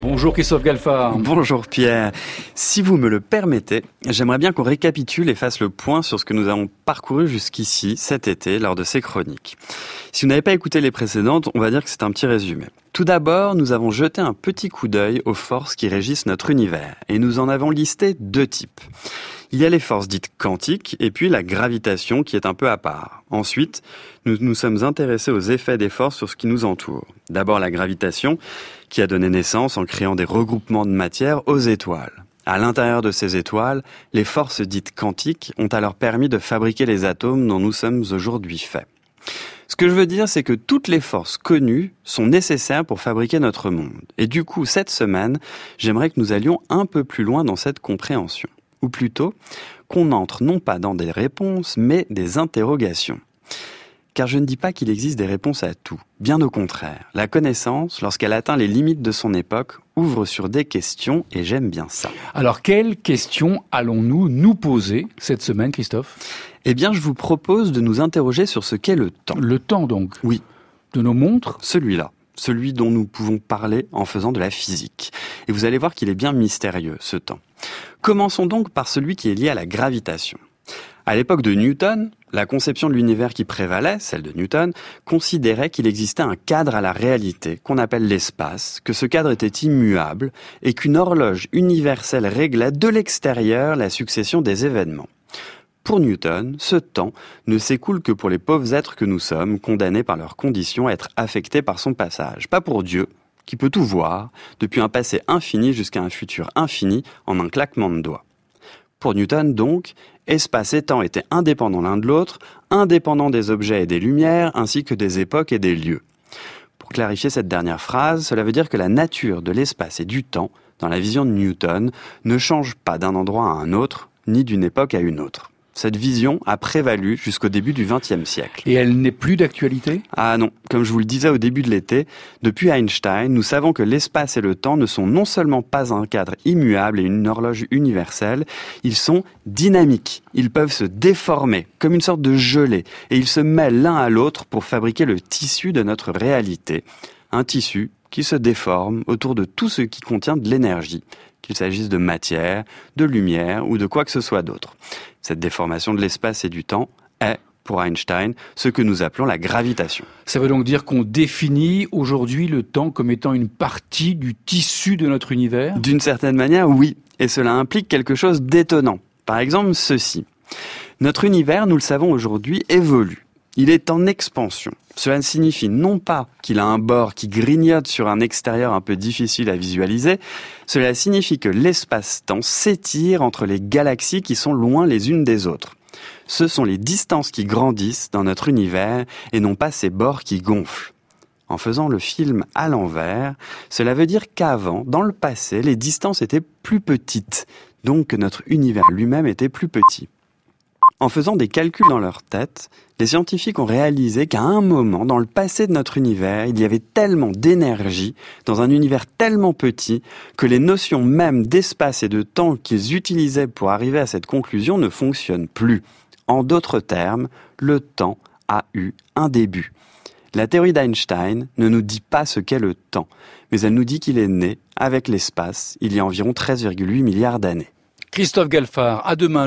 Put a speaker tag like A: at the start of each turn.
A: Bonjour Christophe Galfard.
B: Bonjour Pierre. Si vous me le permettez, j'aimerais bien qu'on récapitule et fasse le point sur ce que nous avons parcouru jusqu'ici cet été lors de ces chroniques. Si vous n'avez pas écouté les précédentes, on va dire que c'est un petit résumé. Tout d'abord, nous avons jeté un petit coup d'œil aux forces qui régissent notre univers et nous en avons listé 2 types. Il y a les forces dites quantiques et puis la gravitation qui est un peu à part. Ensuite, nous nous sommes intéressés aux effets des forces sur ce qui nous entoure. D'abord la gravitation qui a donné naissance en créant des regroupements de matière aux étoiles. À l'intérieur de ces étoiles, les forces dites quantiques ont alors permis de fabriquer les atomes dont nous sommes aujourd'hui faits. Ce que je veux dire, c'est que toutes les forces connues sont nécessaires pour fabriquer notre monde. Et du coup, cette semaine, j'aimerais que nous allions un peu plus loin dans cette compréhension. Ou plutôt, qu'on entre non pas dans des réponses, mais des interrogations. Car je ne dis pas qu'il existe des réponses à tout. Bien au contraire, la connaissance, lorsqu'elle atteint les limites de son époque, ouvre sur des questions et j'aime bien ça.
A: Alors, quelles questions allons-nous nous poser cette semaine, Christophe ?
B: Eh bien, je vous propose de nous interroger sur ce qu'est le temps.
A: Le temps, donc ?
B: Oui.
A: De nos montres ?
B: Celui-là. Celui dont nous pouvons parler en faisant de la physique. Et vous allez voir qu'il est bien mystérieux, ce temps. Commençons donc par celui qui est lié à la gravitation. À l'époque de Newton, la conception de l'univers qui prévalait, celle de Newton, considérait qu'il existait un cadre à la réalité, qu'on appelle l'espace, que ce cadre était immuable, et qu'une horloge universelle réglait de l'extérieur la succession des événements. Pour Newton, ce temps ne s'écoule que pour les pauvres êtres que nous sommes, condamnés par leurs conditions à être affectés par son passage. Pas pour Dieu, qui peut tout voir, depuis un passé infini jusqu'à un futur infini, en un claquement de doigts. Pour Newton, donc, espace et temps étaient indépendants l'un de l'autre, indépendants des objets et des lumières, ainsi que des époques et des lieux. Pour clarifier cette dernière phrase, cela veut dire que la nature de l'espace et du temps, dans la vision de Newton, ne change pas d'un endroit à un autre, ni d'une époque à une autre. Cette vision a prévalu jusqu'au début du XXe siècle.
A: Et elle n'est plus d'actualité ?
B: Ah non, comme je vous le disais au début de l'été, depuis Einstein, nous savons que l'espace et le temps ne sont non seulement pas un cadre immuable et une horloge universelle, ils sont dynamiques. Ils peuvent se déformer, comme une sorte de gelée, et ils se mêlent l'un à l'autre pour fabriquer le tissu de notre réalité. Un tissu qui se déforme autour de tout ce qui contient de l'énergie, qu'il s'agisse de matière, de lumière ou de quoi que ce soit d'autre. Cette déformation de l'espace et du temps est, pour Einstein, ce que nous appelons la gravitation.
A: Ça veut donc dire qu'on définit aujourd'hui le temps comme étant une partie du tissu de notre univers ?
B: D'une certaine manière, oui. Et cela implique quelque chose d'étonnant. Par exemple, ceci. Notre univers, nous le savons aujourd'hui, évolue. Il est en expansion. Cela signifie non pas qu'il a un bord qui grignote sur un extérieur un peu difficile à visualiser, cela signifie que l'espace-temps s'étire entre les galaxies qui sont loin les unes des autres. Ce sont les distances qui grandissent dans notre univers et non pas ces bords qui gonflent. En faisant le film à l'envers, cela veut dire qu'avant, dans le passé, les distances étaient plus petites, donc que notre univers lui-même était plus petit. En faisant des calculs dans leur tête, les scientifiques ont réalisé qu'à un moment, dans le passé de notre univers, il y avait tellement d'énergie, dans un univers tellement petit, que les notions même d'espace et de temps qu'ils utilisaient pour arriver à cette conclusion ne fonctionnent plus. En d'autres termes, le temps a eu un début. La théorie d'Einstein ne nous dit pas ce qu'est le temps, mais elle nous dit qu'il est né avec l'espace il y a environ 13,8 milliards d'années.
A: Christophe Galfard, à demain.